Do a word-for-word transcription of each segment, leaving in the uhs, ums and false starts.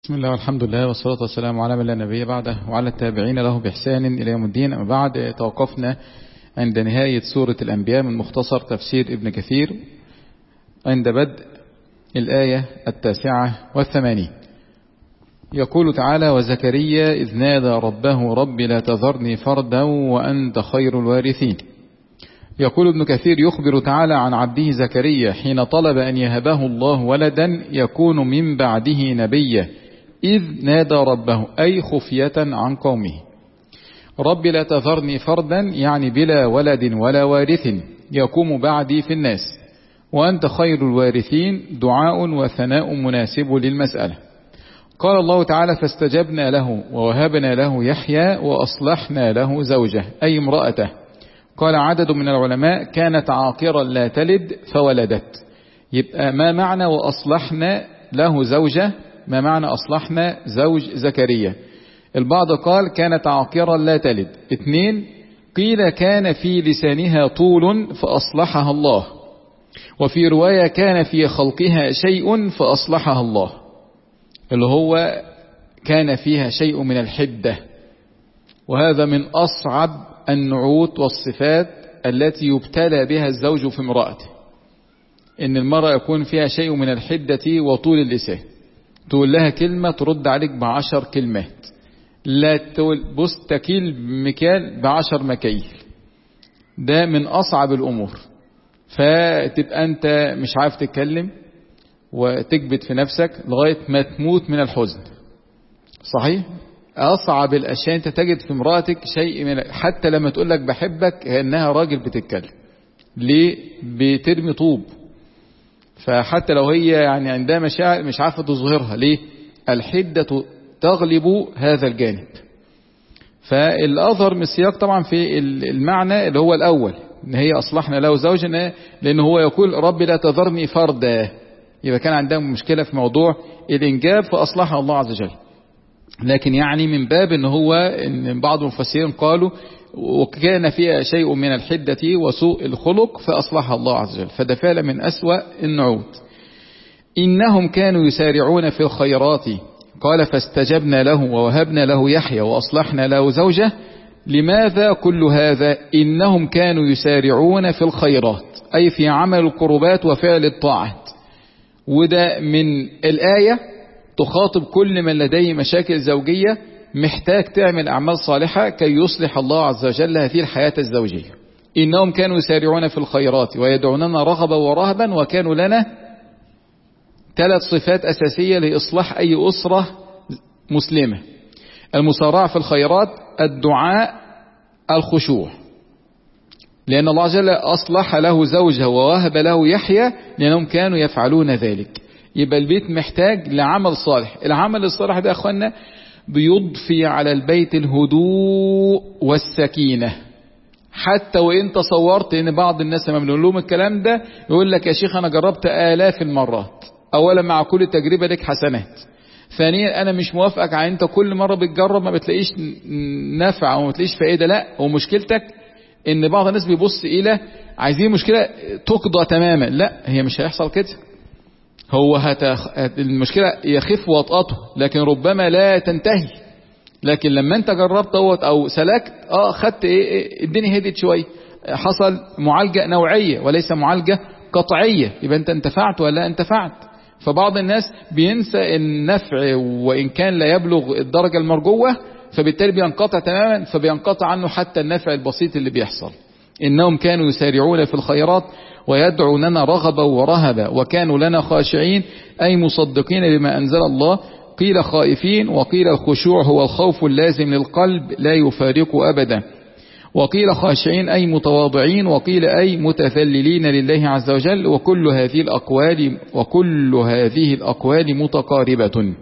بسم الله والحمد لله والصلاة والسلام على من لا نبي بعده وعلى التابعين له بإحسان إلى يوم الدين. أما بعد، توقفنا عند نهاية سورة الأنبياء من مختصر تفسير ابن كثير عند بدء الآية التاسعة والثمانين. يقول تعالى: وزكريا إذ نادى ربه رب لا تذرني فردا وأنت خير الوارثين. يقول ابن كثير: يخبر تعالى عن عبده زكريا حين طلب أن يهبه الله ولدا يكون من بعده نبيا، إذ نادى ربه أي خفية عن قومه. رب لا تذرني فردا يعني بلا ولد ولا وارث يقوم بعدي في الناس، وأنت خير الوارثين دعاء وثناء مناسب للمسألة. قال الله تعالى: فاستجبنا له ووهبنا له يحيى وأصلحنا له زوجه أي امرأته. قال عدد من العلماء: كانت عاقرا لا تلد فولدت. يبقى ما معنى وأصلحنا له زوجه؟ ما معنى أصلحنا زوج زكريا؟ البعض قال كانت عاقرا لا تلد. اثنين، قيل كان في لسانها طول فأصلحها الله، وفي رواية كان في خلقها شيء فأصلحها الله، اللي هو كان فيها شيء من الحدة، وهذا من أصعب النعوت والصفات التي يبتلى بها الزوج في امرأته، إن المرأة يكون فيها شيء من الحدة وطول اللسان. تقول لها كلمة ترد عليك بعشر كلمات، لا تقول بص تكيل مكيال بعشر مكايل. ده من أصعب الأمور، فتبقى أنت مش عارف تتكلم وتكبت في نفسك لغاية ما تموت من الحزن. صحيح؟ أصعب الأشياء أنت تجد في امرأتك شيء من، حتى لما تقول لك بحبك إنها راجل بتتكلم. ليه؟ بترمي طوب. فحتى لو هي يعني عندها مشاعر مش عارفة تظهرها. ليه؟ الحدة تغلب هذا الجانب. فالأظهر من السياق طبعا في المعنى اللي هو الأول، إن هي أصلحنا له زوجا، لأن هو يقول رب لا تذرني فردا. يبقى كان عندها مشكلة في موضوع الإنجاب فأصلحها الله عز وجل. لكن يعني من باب إن هو إن بعض المفسرين قالوا وكان فيها شيء من الحدة وسوء الخلق فأصلحها الله عز وجل. فده فعلا من أسوأ النعوت. إنهم كانوا يسارعون في الخيرات. قال فاستجبنا له ووهبنا له يحيى وأصلحنا له زوجه. لماذا كل هذا؟ إنهم كانوا يسارعون في الخيرات أي في عمل القربات وفعل الطاعات. وده من الآية تخاطب كل من لديه مشاكل زوجية محتاج تعمل أعمال صالحة كي يصلح الله عز وجل هذه الحياة الزوجية. إنهم كانوا يسارعون في الخيرات ويدعوننا رغبا ورهبا وكانوا لنا. ثلاث صفات أساسية لإصلاح أي أسرة مسلمة: المسارعة في الخيرات، الدعاء، الخشوع. لأن الله عز وجل أصلح له زوجه ووهب له يحيى لأنهم كانوا يفعلون ذلك. يبقى البيت محتاج لعمل صالح. العمل الصالح ده أخوانا بيضفي على البيت الهدوء والسكينة. حتى وإن تصورت إن بعض الناس لما بنقول لهم الكلام ده يقول لك يا شيخ أنا جربت آلاف المرات. أولا مع كل تجربة لك حسنات. ثانيا أنا مش موافقك على أنت كل مرة بتجرب ما بتلاقيش نفع أو ما بتلاقيش فائدة. لا، ومشكلتك إن بعض الناس بيبص إلى عايزين مشكلة تقضى تماما. لا، هي مش هيحصل كده. هو هتخ... المشكلة يخف وطأته لكن ربما لا تنتهي. لكن لما انت جربت او سلكت اه خدت ايه, إيه الدنيا هدت شوية، حصل معالجة نوعية وليس معالجة قطعية، يبقى انت انتفعت ولا انتفعت. فبعض الناس بينسى النفع وان كان لا يبلغ الدرجة المرجوة، فبالتالي بينقطع تماما، فبينقطع عنه حتى النفع البسيط اللي بيحصل. إنهم كانوا يسارعون في الخيرات ويدعوننا رغبا ورهبا وكانوا لنا خاشعين أي مصدقين بما أنزل الله. قيل خائفين، وقيل الخشوع هو الخوف اللازم للقلب لا يفارق أبدا، وقيل خاشعين أي متواضعين، وقيل أي متذللين لله عز وجل. وكل هذه الأقوال وكل هذه الأقوال متقاربة.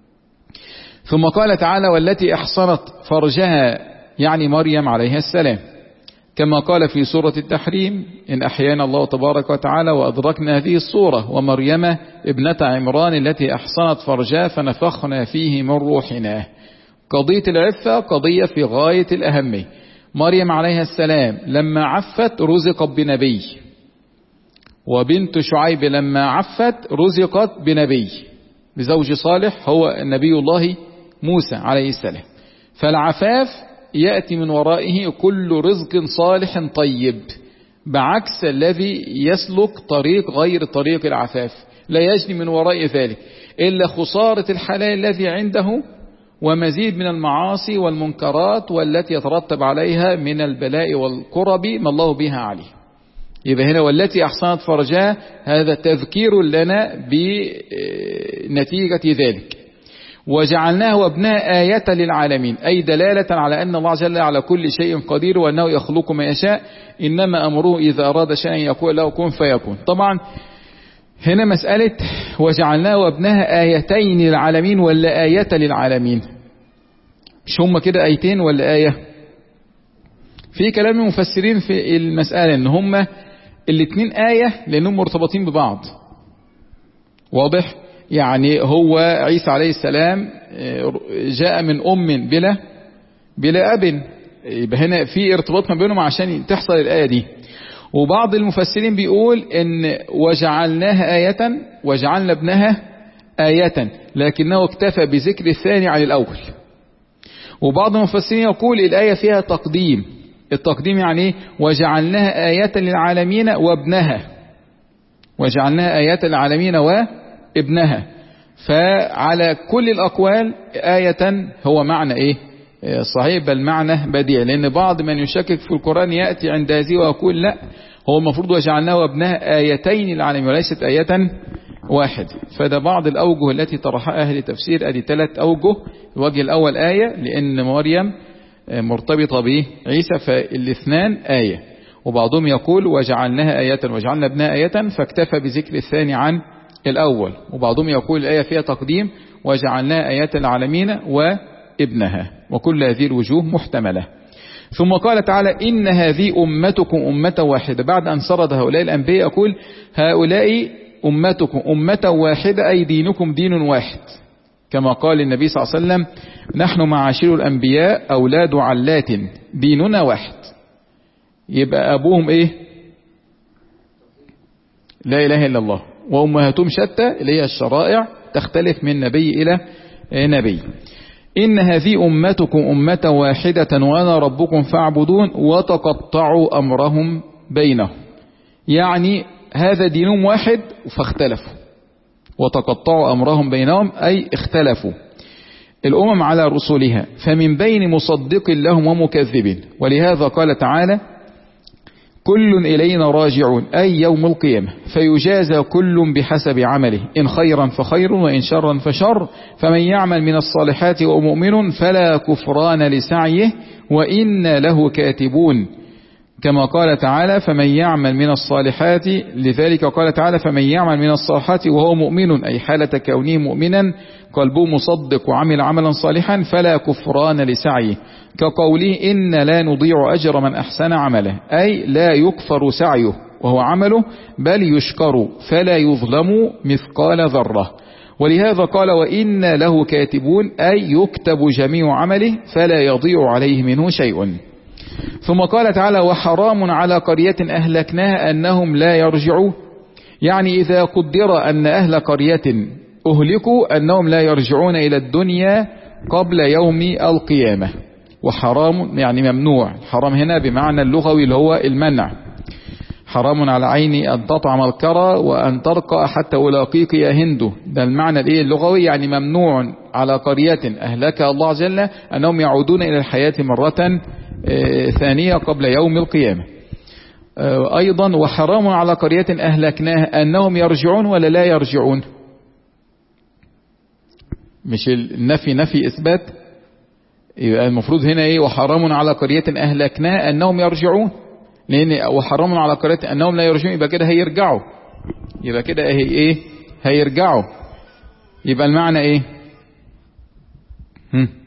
ثم قال تعالى: والتي أحصنت فرجها يعني مريم عليها السلام، كما قال في سورة التحريم: إن أحيانا الله تبارك وتعالى وأدركنا هذه الصورة ومريم ابنة عمران التي أحصنت فرجها فنفخنا فيه من روحنا. قضية العفة قضية في غاية الأهمية. مريم عليها السلام لما عفت رزقت بنبي، وبنت شعيب لما عفت رزقت بنبي. بزوج صالح هو النبي الله موسى عليه السلام. فالعفاف يأتي من ورائه كل رزق صالح طيب، بعكس الذي يسلك طريق غير طريق العفاف، لا يجني من وراء ذلك إلا خسارة الحلال الذي عنده ومزيد من المعاصي والمنكرات والتي يترتب عليها من البلاء والكرب ما الله بها عليه. يبقى هنا والتي أحصنت فرجها هذا تذكير لنا بنتيجة ذلك. وجعلناه وابنها آية للعالمين، أي دلالة على أن الله جل على كل شيء قدير وأنه يخلق ما يشاء، إنما أمره إذا أراد شيئا يقول له كن فيكون. طبعا هنا مسألة وجعلناه وابنها آيتين للعالمين ولا آية للعالمين؟ مش هم كده آيتين ولا آية؟ في كلام المفسرين في المسألة ان هم الاثنين آية لأنهم مرتبطين ببعض. واضح؟ يعني هو عيسى عليه السلام جاء من أم بلا بلا أب، يبقى هنا في ارتباط ما بينهم عشان تحصل الآية دي. وبعض المفسرين بيقول ان وجعلناها آية وجعلنا ابنها آية، لكنه اكتفى بذكر الثاني عن الأول. وبعض المفسرين يقول الآية فيها تقديم، التقديم يعني وجعلناها آية للعالمين وابنها، وجعلناها آية للعالمين وابنها. فعلى كل الأقوال آية هو معنى إيه صحيح، بل معنى بديع، لأن بعض من يشكك في القرآن يأتي عند هذه ويقول لا، هو المفروض وجعلناه وابنها آيتين للعالمين وليست آية واحد. فده بعض الأوجه التي طرحها أهل التفسير، أدي ثلاث أوجه. الوجه الأول آية لأن مريم مرتبطة بعيسى فالاثنان آية، وبعضهم يقول وجعلناها آية وجعلنا ابنها آية فاكتفى بذكر الثاني عن الأول، وبعضهم يقول الآية فيها تقديم وجعلناها آية العالمين وابنها، وكل هذه الوجوه محتملة. ثم قال تعالى إن هذه أمتكم أمة واحدة، بعد أن سرد هؤلاء الأنبياء يقول هؤلاء أمتكم أمة واحدة أي دينكم دين واحد، كما قال النبي صلى الله عليه وسلم نحن معاشر الأنبياء أولاد علات ديننا واحد. يبقى أبوهم إيه؟ لا إله إلا الله، وأمهاتهم شتى اللي هي الشرائع تختلف من نبي إلى نبي. إن هذه أمتكم أمة واحدة وأنا ربكم فاعبدون وتقطعوا أمرهم بينهم، يعني هذا دينهم واحد فاختلفوا، وتقطعوا أمرهم بينهم أي اختلفوا الأمم على رسولها، فمن بين مصدق لهم ومكذب. ولهذا قال تعالى كل إلينا راجعون أي يوم القيامة، فيجازى كل بحسب عمله إن خيرا فخير وإن شرا فشر، فمن يعمل من الصالحات ومؤمن فلا كفران لسعيه وإنا له كاتبون، كما قال تعالى فمن يعمل من الصالحات. لذلك قال تعالى فمن يعمل من الصالحات وهو مؤمن أي حالة كونه مؤمنا قلبه مصدق وعمل عملا صالحا فلا كفران لسعيه، كقوله إن لا نضيع أجر من أحسن عمله أي لا يكفر سعيه وهو عمله بل يشكر فلا يظلم مثقال ذرة. ولهذا قال وإن له كاتبون أي يكتب جميع عمله فلا يضيع عليه منه شيء. ثم قال تعالى وحرام على قرية أهلكناها أنهم لا يرجعوا، يعني إذا قدر أن أهل قرية أهلكوا أنهم لا يرجعون إلى الدنيا قبل يوم القيامة. وحرام يعني ممنوع، حرام هنا بمعنى اللغوي اللي هو المنع، حرام على عيني أن تطعم الكرى وأن ترقى حتى ألاقيك يا هند، ده المعنى الايه اللغوي، يعني ممنوع على قرية أهلكها الله جل أنهم يعودون إلى الحياة مرة ثانية قبل يوم القيامة. أيضا وحرام على قرية أهلكناها أنهم يرجعون ولا لا يرجعون، مش النفي نفي إثبات، يبقى المفروض هنا إيه وحرام على قرية أهلكناها أنهم يرجعون، لأن وحرام على قرية أنهم لا يرجعون يبقى كده هيرجعوا، يبقى كده هي إيه هيرجعوا، يبقى المعنى إيه هم.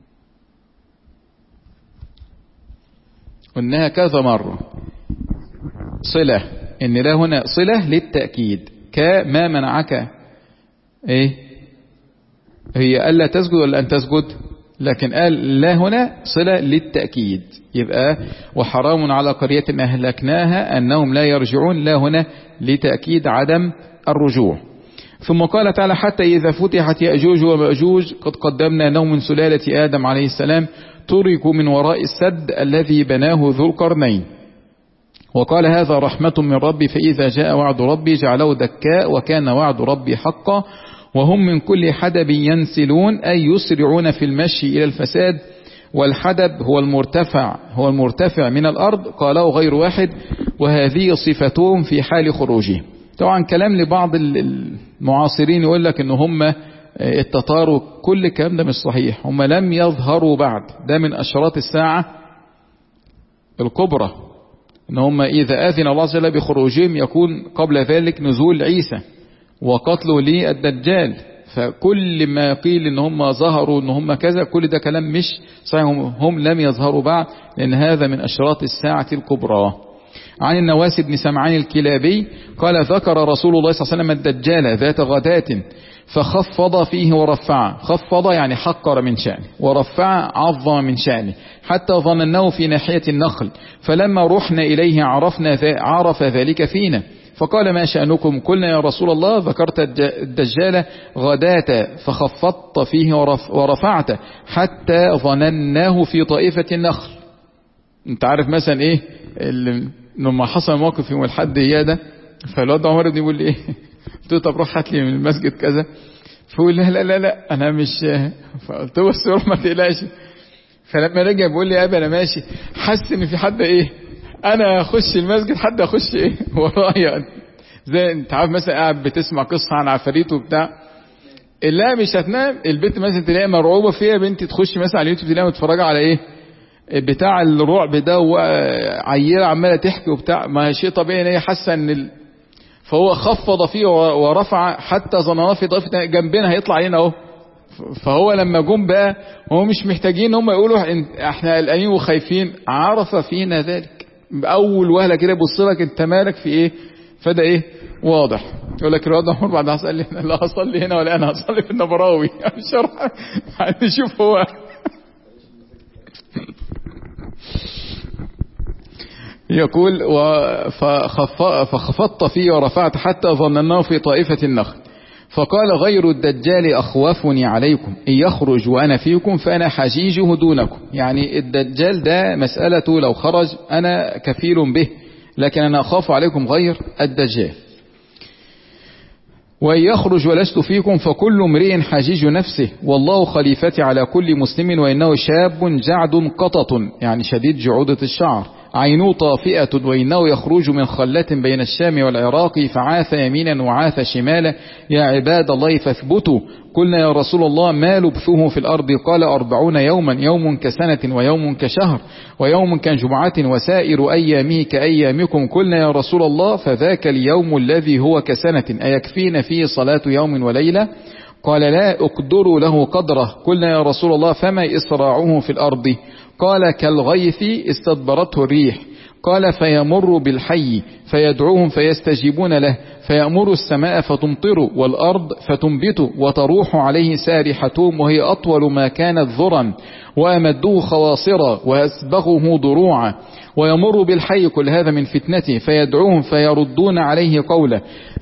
قلناها كذا مرة صلة، إن لا هنا صلة للتأكيد، كما منعك إيه هي ألا تسجد ولا أن تسجد، لكن قال لا هنا صلة للتأكيد، يبقى وحرام على قرية أهلكناها أنهم لا يرجعون، لا هنا لتأكيد عدم الرجوع. ثم قال تعالى حتى إذا فتحت يأجوج ومأجوج قد قدمنا نوم من سلالة آدم عليه السلام تركوا من وراء السد الذي بناه ذو القرنين. وقال هذا رحمة من ربي فإذا جاء وعد ربي جعله دكاء وكان وعد ربي حقا وهم من كل حدب ينسلون أي يسرعون في المشي إلى الفساد. والحدب هو المرتفع هو المرتفع من الأرض قاله غير واحد وهذه صفتهم في حال خروجهم. طبعا كلام لبعض المعاصرين يقول لك ان هم التتار كل الكلام ده مش صحيح، هم لم يظهروا بعد، ده من أشراط الساعة الكبرى ان هم إذا أذن الله عز وجل بخروجهم يكون قبل ذلك نزول عيسى وقتله للدجال. فكل ما قيل ان هم ظهروا ان هم كذا كل ده كلام مش صحيح، هم لم يظهروا بعد لأن هذا من أشراط الساعة الكبرى. عن النواس بن سمعان الكلابي قال ذكر رسول الله صلى الله عليه وسلم الدجال ذات غداة فخفض فيه ورفع، خفض يعني حقر من شأنه ورفع عظم من شأنه حتى ظنناه في ناحية النخل فلما رحنا إليه عرفنا عرف ذلك فينا فقال ما شأنكم قلنا يا رسول الله ذكرت الدجال غداة فخفضت فيه ورفعت حتى ظنناه في طائفة النخل. انت عارف مثلا ايه لما حصل موقف يوم الحد هيادة فالواد عمر بن يقول لي ايه قلت له طب روح هات لي من المسجد كذا فقول لا لا لا لا انا مش فقلت له بس روح ما تقلقش. فلما رجع بيقول لي يا ابا انا ماشي حاسس ان في حد ايه انا اخش المسجد حد اخش ايه ورايا زي انت عارف مثلا قاعد بتسمع قصه عن عفاريت وبتاع لا مش هتنام البنت مثلا تلاقي مرعوبه فيها بنتي تخش مثلا على اليوتيوب تلاقيها متفرجه على ايه بتاع الرعب ده وعيله عماله تحكي وبتاع ما شيء طبيعي ان هي حاسه ان ال... فهو خفض فيه ورفع حتى ظننا في ضيفه جنبنا هيطلع علينا اهو. فهو لما جم بقى هم مش محتاجين هم يقولوا احنا قلقانين وخايفين عرف فينا ذلك باول وهله كده يبص لك انت مالك في ايه فده ايه واضح. يقول لك الواد عمر بعد هصلي لي لا هصلي هنا ولا انا هصلي في النبراوي شرح نشوف هو يقول فخفضت فيه ورفعت حتى ظنناه في طائفة النخل فقال غير الدجال أخوفني عليكم إن يخرج وأنا فيكم فأنا حجيجه دونكم. يعني الدجال ده مسألته لو خرج أنا كفيل به لكن أنا أخاف عليكم غير الدجال. وإن يخرج ولست فيكم فكل امرئ حجيج نفسه والله خليفتي على كل مسلم وإنه شاب جعد قطط يعني شديد جعودة الشعر عينه طافئة وإنه يخرج من خلة بين الشام والعراق فعاث يمينا وعاث شمالا يا عباد الله فاثبتوا. قلنا يا رسول الله ما لبثه في الأرض قال أربعون يوما يوم كسنة ويوم كشهر ويوم كجمعة وسائر أيامه كأيامكم. قلنا يا رسول الله فذاك اليوم الذي هو كسنة أيكفين فيه صلاة يوم وليلة قال لا أقدر له قدره. قلنا يا رسول الله فما إسراعه في الأرض قال كالغيث استدبرته الريح. قال فيمر بالحي فيدعوهم فيستجيبون له فيأمر السماء فتمطر والأرض فتنبت وتروح عليه سارحتهم وهي أطول ما كانت ذرا وأمدوه خواصرا وأسبغه ضروعا ويمر بالحي كل هذا من فتنته فيدعوهم فيردون عليه قولا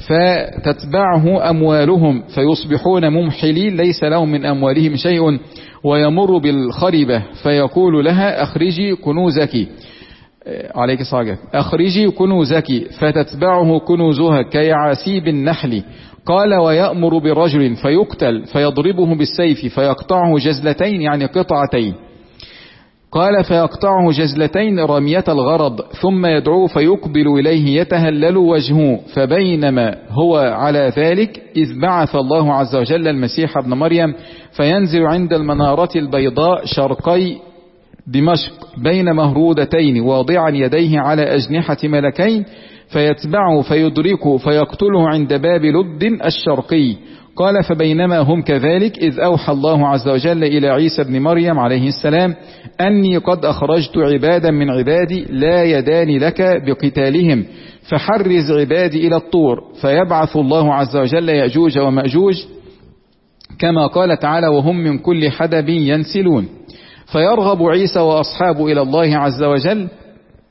فتتبعه أموالهم فيصبحون ممحلين ليس لهم من أموالهم شيء ويمر بالخربة فيقول لها أخرجي كنوزك عليك صاجة أخرجي كنوزك فتتبعه كنوزها كيعاسيب النحل. قال ويأمر برجل فيقتل فيضربه بالسيف فيقطعه جزلتين يعني قطعتين. قال فيقطعه جزلتين رمية الغرض ثم يدعوه فيقبل إليه يتهلل وجهه فبينما هو على ذلك إذ بعث الله عز وجل المسيح ابن مريم فينزل عند المنارة البيضاء شرقي دمشق بين مهرودتين واضعا يديه على أجنحة ملكين فيتبعه فيدركه فيقتله عند باب لد الشرقي. قال فبينما هم كذلك إذ أوحى الله عز وجل إلى عيسى بن مريم عليه السلام أني قد أخرجت عبادا من عبادي لا يدان لك بقتالهم فحرز عبادي إلى الطور فيبعث الله عز وجل يأجوج ومأجوج كما قال تعالى وهم من كل حدب ينسلون. فيرغب عيسى وأصحابه إلى الله عز وجل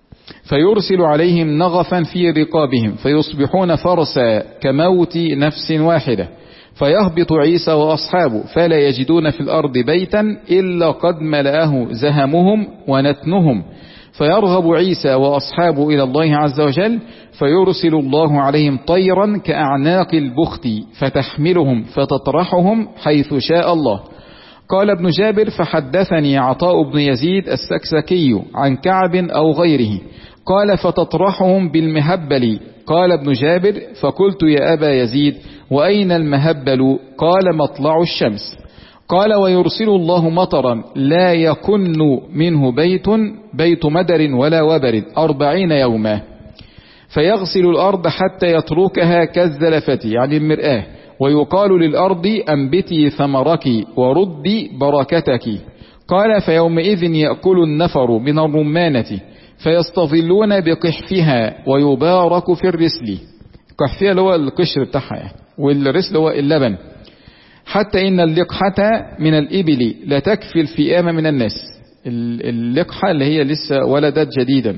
فيرسل عليهم نغفا في رقابهم فيصبحون فرسا كموت نفس واحدة، فيهبط عيسى وأصحابه فلا يجدون في الأرض بيتا إلا قد ملأه زهمهم ونتنهم، فيرغب عيسى وأصحابه إلى الله عز وجل فيرسل الله عليهم طيرا كأعناق البخت فتحملهم فتطرحهم حيث شاء الله. قال ابن جابر: فحدثني عطاء بن يزيد السكسكي عن كعب أو غيره قال: فتطرحهم بالمهبل. قال ابن جابر: فقلت يا أبا يزيد وأين المهبل؟ قال: مطلع الشمس. قال: ويرسل الله مطرا لا يكن منه بيت بيت مدر ولا وبر أربعين يوما، فيغسل الأرض حتى يتركها كالزلفة يعني المرآة، ويقال للأرض أنبتي ثمرك وردي بركتك. قال: فيومئذ يأكل النفر من الرمانة فيستظلون بقحفها ويبارك في الرسل. قحفها اللي هو القشر بتاعها يعني، والرسل هو اللبن. حتى إن اللقحة من الإبل لتكفي الفئام من الناس. اللقحة اللي هي لسه ولدت جديدا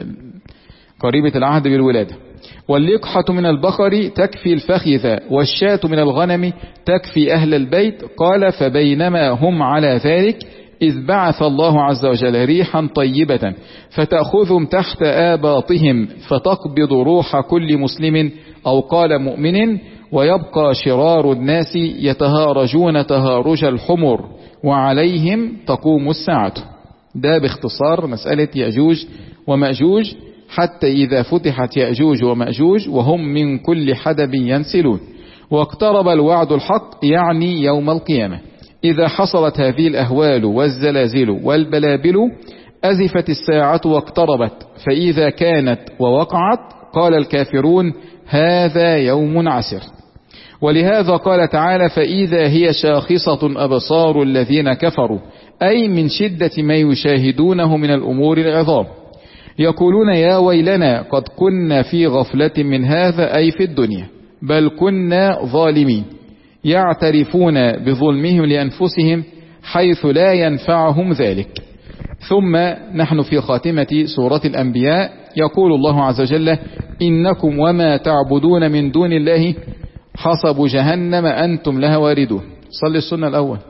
قريبة العهد بالولادة. واللقحة من البقر تكفي الفخذ، والشاة من الغنم تكفي أهل البيت. قال: فبينما هم على ذلك إذ بعث الله عز وجل ريحا طيبة فتأخذهم تحت آباطهم فتقبض روح كل مسلم أو قال مؤمن، ويبقى شرار الناس يتهارجون تهارج الحمر وعليهم تقوم الساعة. ده باختصار مسألة يأجوج ومأجوج، حتى إذا فتحت يأجوج ومأجوج وهم من كل حدب ينسلون، واقترب الوعد الحق يعني يوم القيامة. إذا حصلت هذه الأهوال والزلازل والبلابل أزفت الساعة واقتربت، فإذا كانت ووقعت قال الكافرون: هذا يوم عسر. ولهذا قال تعالى: فإذا هي شاخصة أبصار الذين كفروا، أي من شدة ما يشاهدونه من الأمور العظام، يقولون: يا ويلنا قد كنا في غفلة من هذا، أي في الدنيا، بل كنا ظالمين. يعترفون بظلمهم لأنفسهم حيث لا ينفعهم ذلك. ثم نحن في خاتمة سورة الأنبياء، يقول الله عز وجل: إنكم وما تعبدون من دون الله حصب جهنم أنتم لها واردون. صلي السنة الأول،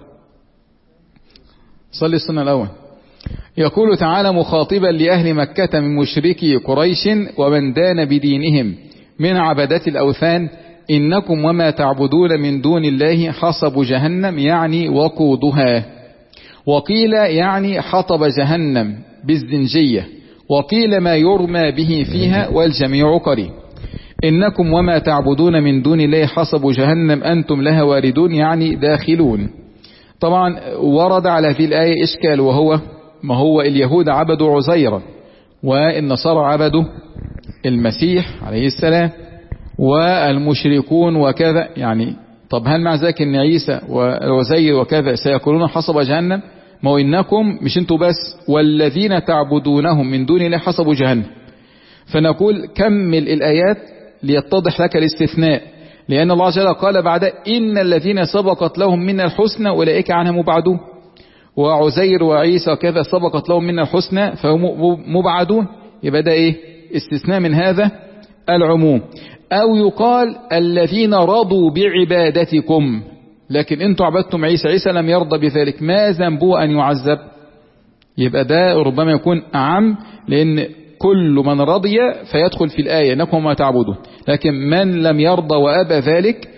صلي السنة الأول. يقول تعالى مخاطبا لأهل مكة من مشركي قريش ومن دان بدينهم من عبدة الأوثان: إنكم وما تعبدون من دون الله حصب جهنم يعني وقودها، وقيل يعني حطب جهنم بالزنجية، وقيل ما يرمى به فيها، والجميع قريب. إنكم وما تعبدون من دون الله حصب جهنم أنتم لها واردون يعني داخلون. طبعا ورد على هذه الآية إشكال، وهو ما هو اليهود عبدوا عزيرا والنصارى عبدوا المسيح عليه السلام والمشركون وكذا، يعني طب هل مع ذلك ان عيسى وعزير وكذا سيكونون حصب جهنم؟ ما هو إنكم مش انتوا بس، والذين تعبدونهم من دون الله حصب جهنم. فنقول كمل الآيات ليتضح لك الاستثناء، لأن الله جل قال بعد: إن الذين سبقت لهم من الحسنى أولئك عنها مبعدون. وعزير وعيسى كذا سبقت لهم من الحسنى فهم مبعدون. يبقى ده ايه؟ استثناء من هذا العموم. أو يقال الذين رضوا بعبادتكم، لكن انتم عبدتم عيسى، عيسى لم يرضى بذلك، ما ذنبه أن يعذب؟ يبقى ده ربما يكون أعم، لأن كل من رضي فيدخل في الآية إنكم ما تعبدون، لكن من لم يرضى وأبى ذلك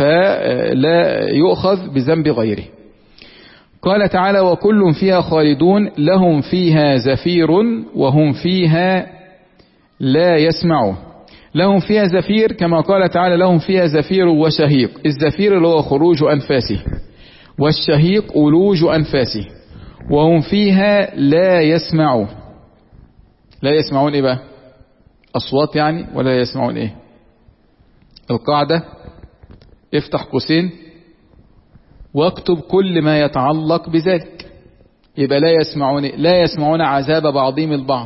فلا يؤخذ بذنب غيره. قال تعالى: وكل فيها خالدون لهم فيها زفير وهم فيها لا يسمعون. لهم فيها زفير كما قال تعالى: لهم فيها زفير وشهيق. الزفير اللي هو خروج أنفاسه، والشهيق أولوج أنفاسه. وهم فيها لا يسمعون. لا يسمعون إيه بقى؟ أصوات يعني، ولا يسمعون إيه؟ القاعدة افتح قوسين واكتب كل ما يتعلق بذلك. يبقى لا يسمعون، لا يسمعون عذاب بعضهم البعض،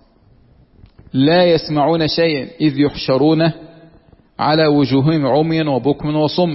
لا يسمعون شيئا إذ يحشرون على وجوههم عميا وبكم وصم.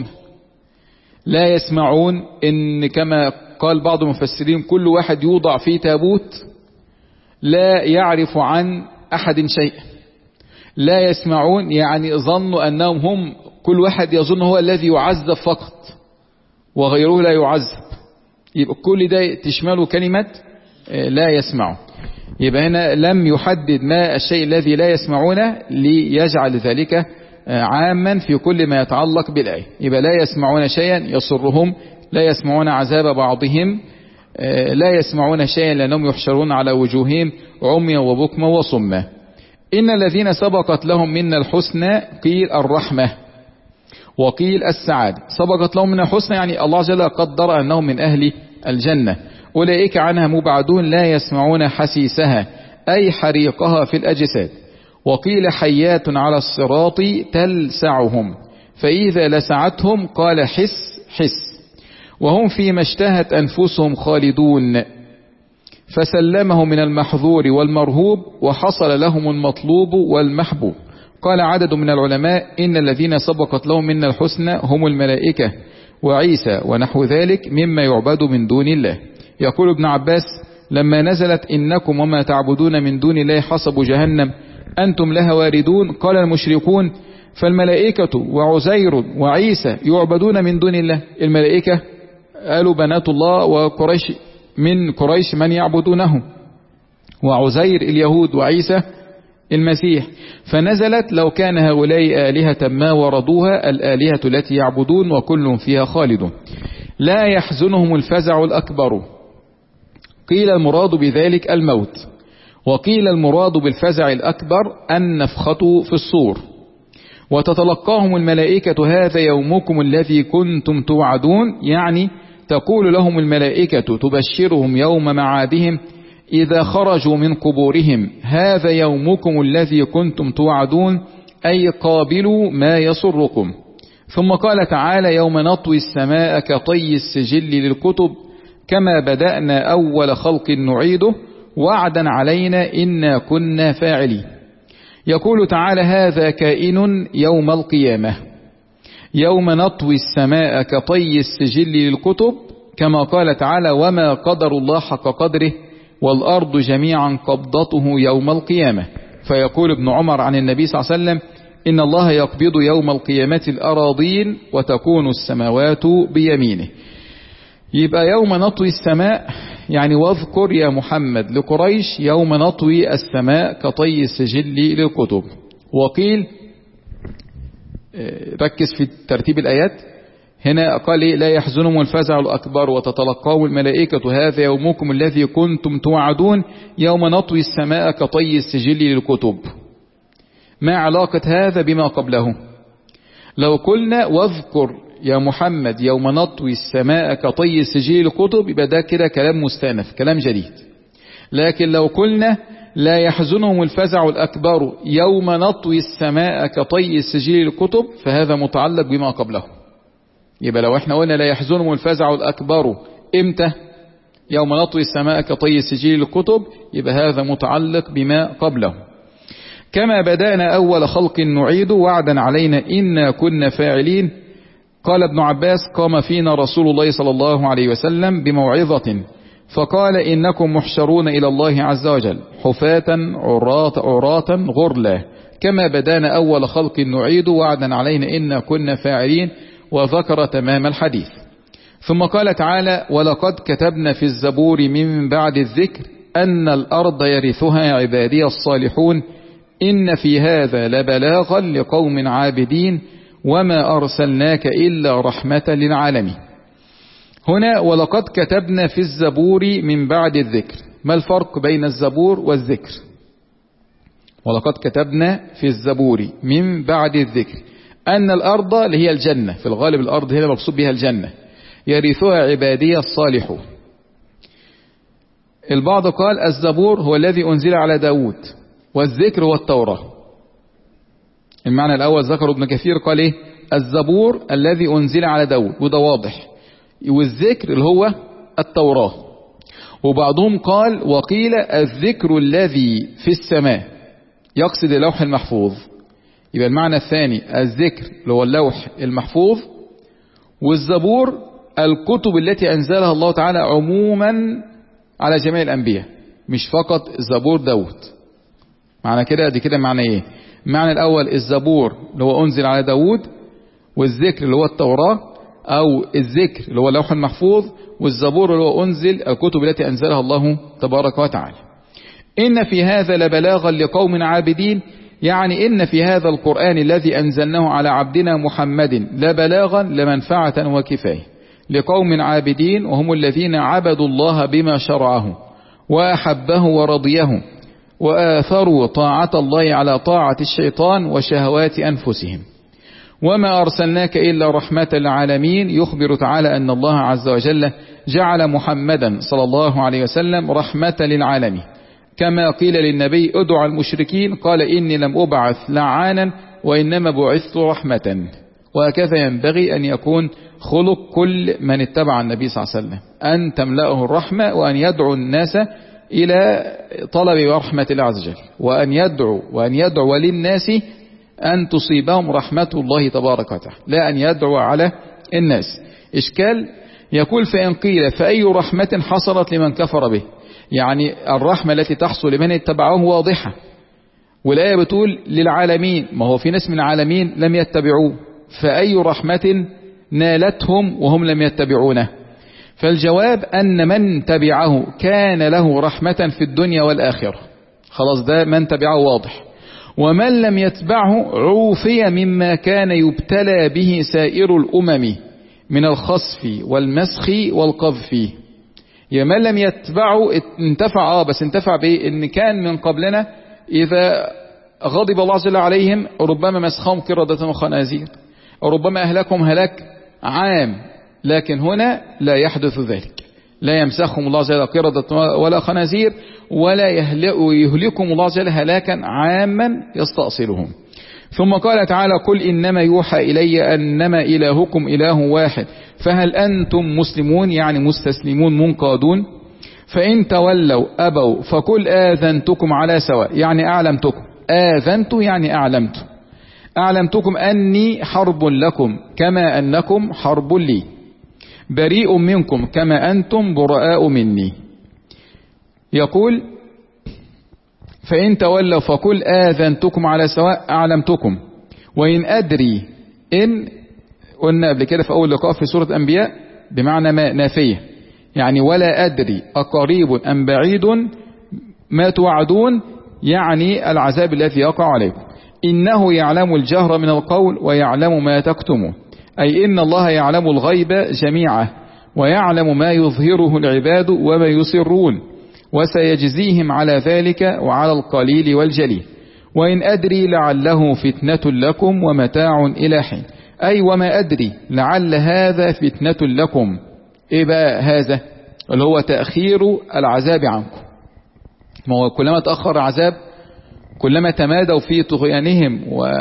لا يسمعون إن كما قال بعض المفسرين كل واحد يوضع في تابوت لا يعرف عن أحد شيئا. لا يسمعون يعني ظنوا أنهم هم كل واحد يظن هو الذي يعذب فقط وغيره لا يعذب، يبقى كل ده تشمله كلمة لا يسمعون. يبقى هنا لم يحدد ما الشيء الذي لا يسمعونه ليجعل ذلك عاما في كل ما يتعلق بالآية. يبقى لا يسمعون شيئا يسرهم، لا يسمعون عذاب بعضهم، لا يسمعون شيئا لأنهم يحشرون على وجوههم عميا وبكما وصما. إن الذين سبقت لهم منا الحسنى قيل الرحمة وقيل السعادة. سبقت لهم من الحسنى يعني الله جل قدر أنهم من أهل الجنة. أولئك عنها مبعدون لا يسمعون حسيسها أي حريقها في الأجساد. وقيل حيات على الصراط تلسعهم فإذا لسعتهم قال حس حس وهم فيما اشتهت أنفسهم خالدون فسلمهم من المحظور والمرهوب وحصل لهم المطلوب والمحبوب. قال عدد من العلماء إن الذين سبقت لهم منا الحسنى هم الملائكة وعيسى ونحو ذلك مما يعبد من دون الله. يقول ابن عباس لما نزلت إنكم وما تعبدون من دون الله حسب جهنم أنتم لها واردون قال المشركون فالملائكة وعزير وعيسى يعبدون من دون الله. الملائكة قالوا بنات الله وقريش من قريش من يعبدونه، وعزير اليهود وعيسى المسيح. فنزلت لو كان هؤلاء آلهة ما وردوها الآلهة التي يعبدون وكل فيها خالدون. لا يحزنهم الفزع الأكبر قيل المراد بذلك الموت وقيل المراد بالفزع الأكبر النفخة في الصور. وتتلقاهم الملائكة هذا يومكم الذي كنتم توعدون يعني تقول لهم الملائكة تبشرهم يوم معادهم إذا خرجوا من قبورهم هذا يومكم الذي كنتم توعدون أي قابلوا ما يسركم. ثم قال تعالى يوم نطوي السماء كطي السجل للكتب كما بدأنا أول خلق نعيده وعدا علينا إنا كنا فاعلين. يقول تعالى هذا كائن يوم القيامة يوم نطوي السماء كطي السجل للكتب كما قال تعالى وما قدر الله حق قدره والأرض جميعا قبضته يوم القيامة. فيقول ابن عمر عن النبي صلى الله عليه وسلم إن الله يقبض يوم القيامة الأراضين وتكون السماوات بيمينه. يبقى يوم نطوي السماء يعني واذكر يا محمد لقريش يوم نطوي السماء كطي السجل للكتب. وقيل ركز في ترتيب الآيات هنا قال لا يحزنهم الفزع الأكبر وتتلقاهم الملائكة هذا يومكم الذي كنتم توعدون يوم نطوي السماء كطي السجل للكتب. ما علاقة هذا بما قبله؟ لو قلنا واذكر يا محمد يوم نطوي السماء كطي السجل للكتب يبقى ده كده كلام مستأنف كلام جديد. لكن لو قلنا لا يحزنهم الفزع الأكبر يوم نطوي السماء كطي السجل للكتب فهذا متعلق بما قبله. يبقى لو احنا قلنا لا يحزنهم الفزع الأكبر امتى؟ يوم نطوي السماء كطي السجل للكتب يبقى هذا متعلق بما قبله. كما بدأنا أول خلق نعيد وعدا علينا إنا كنا فاعلين. قال ابن عباس قام فينا رسول الله صلى الله عليه وسلم بموعظة فقال إنكم محشرون إلى الله عز وجل حفاة عراة, عراة غرلا كما بدأنا أول خلق نعيد وعدا علينا إنا كنا فاعلين وذكر تمام الحديث. ثم قال تعالى ولقد كتبنا في الزبور من بعد الذكر أن الأرض يرثها عبادي الصالحون إن في هذا لبلاغا لقوم عابدين وما أرسلناك إلا رحمة للعالمين. هنا ولقد كتبنا في الزبور من بعد الذكر. ما الفرق بين الزبور والذكر؟ ولقد كتبنا في الزبور من بعد الذكر أن الأرض اللي هي الجنة في الغالب الأرض هنا مقصود بها الجنة يرثها عبادي الصالحون. البعض قال الزبور هو الذي أنزل على داود والذكر هو التوراة. المعنى الأول ذكر ابن كثير قال إيه الزبور الذي أنزل على داود وده واضح والذكر اللي هو التوراة. وبعضهم قال وقيل الذكر الذي في السماء يقصد اللوح المحفوظ. يبقى المعنى الثاني الذكر اللي هو اللوح المحفوظ والزبور الكتب التي أنزلها الله تعالى عموما على جميع الأنبياء مش فقط زبور داود. معنى كده دي كده معنى ايه؟ معنى الاول الزبور اللي هو انزل على داود، والذكر اللي هو التوراة، او الذكر اللي هو اللوح المحفوظ، والزبور اللي هو انزل الكتب التي انزلها الله تبارك وتعالى. ان في هذا لبلاغا لقوم عابدين، يعني ان في هذا القرآن الذي انزلناه على عبدنا محمد لبلاغا لمنفعة وكفاية لقوم عابدين، وهم الذين عبدوا الله بما شرعه وأحبه ورضيه، وآثروا طاعة الله على طاعة الشيطان وشهوات أنفسهم. وما أرسلناك إلا رحمة للعالمين، يخبر تعالى أن الله عز وجل جعل محمدا صلى الله عليه وسلم رحمة للعالمين، كما قيل للنبي ادع المشركين قال إني لم أبعث لعانا وإنما بعثت رحمة. وهكذا ينبغي أن يكون خلق كل من اتبع النبي صلى الله عليه وسلم، أن تملأه الرحمة، وأن يدعو الناس إلى طلب رحمة الله عز وجل، وأن يدعو وأن يدعو للناس أن تصيبهم رحمة الله تبارك وتعالى، لا أن يدعو على الناس. إشكال يقول فإن قيل فأي رحمة حصلت لمن كفر به؟ يعني الرحمة التي تحصل لمن اتبعوه واضحة، والآية بتقول للعالمين، ما هو في ناس من العالمين لم يتبعوه، فأي رحمة نالتهم وهم لم يتبعونه؟ فالجواب أن من تبعه كان له رحمة في الدنيا والآخرة، خلاص ده من تبعه واضح. ومن لم يتبعه عوفي مما كان يبتلى به سائر الأمم من الخصف والمسخ والقذف. يعني من لم يتبعه انتفع اه بس انتفع به ان كان من قبلنا إذا غضب الله عز وجل عليهم ربما مسخهم قردة وخنازير، ربما أهلكهم هلاك عام، لكن هنا لا يحدث ذلك، لا يمسخهم الله عز وجل قردة ولا خنازير، ولا يهلكهم الله عز وجل هلاكا عاما يستأصلهم. ثم قال تعالى قل إنما يوحى إلي أنما إلهكم إله واحد فهل أنتم مسلمون، يعني مستسلمون منقادون؟ فإن تولوا أبوا فقل آذنتكم على سواء، يعني أعلمتكم، آذنت يعني أعلمت، أعلمتكم أني حرب لكم كما أنكم حرب لي، بريء منكم كما أنتم براء مني. يقول فإن تولوا فقل آذنتكم على سواء أعلمتكم. وإن أدري، إن قلنا قبل كده في أول لقاء في سورة الأنبياء بمعنى ما نافية، يعني ولا أدري أقريب أم بعيد ما توعدون، يعني العذاب الذي يقع عليكم. إنه يعلم الجهر من القول ويعلم ما تكتمون، أي إن الله يعلم الغيب جميعا ويعلم ما يظهره العباد وما يسرون، وسيجزيهم على ذلك وعلى القليل والجليل. وإن أدري لعله فتنة لكم ومتاع إلى حين، أي وما أدري لعل هذا فتنة لكم. إيه بقى هذا؟ اللي هو تأخير العذاب عنكم. ما هو كلما تأخر العذاب كلما تمادوا في طغيانهم،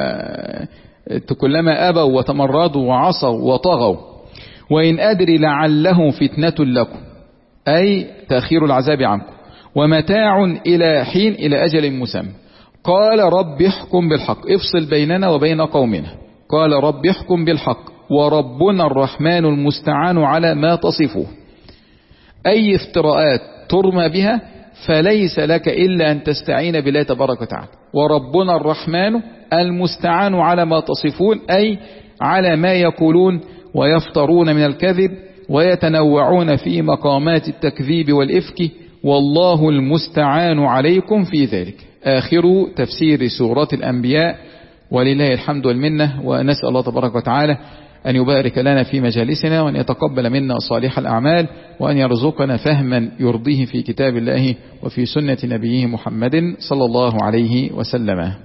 وكلما أبوا وتمردوا وعصوا وطغوا. وإن أدري لعله فتنة لكم، أي تأخير العذاب عنكم، ومتاع إلى حين، إلى أجل مسمى. قال رب احكم بالحق، افصل بيننا وبين قومنا. قال رب احكم بالحق وربنا الرحمن المستعان على ما تصفه. أي افتراءات ترمى بها فليس لك إلا أن تستعين بالله تبارك وتعالى. وربنا الرحمن المستعان على ما تصفون، أي على ما يقولون ويفترون من الكذب ويتنوعون في مقامات التكذيب والإفك، والله المستعان عليكم في ذلك. آخر تفسير سورة الأنبياء، ولله الحمد والمنة. ونسأل الله تبارك وتعالى أن يبارك لنا في مجالسنا، وأن يتقبل منا صالح الأعمال، وأن يرزقنا فهما يرضيه في كتاب الله وفي سنة نبيه محمد صلى الله عليه وسلم.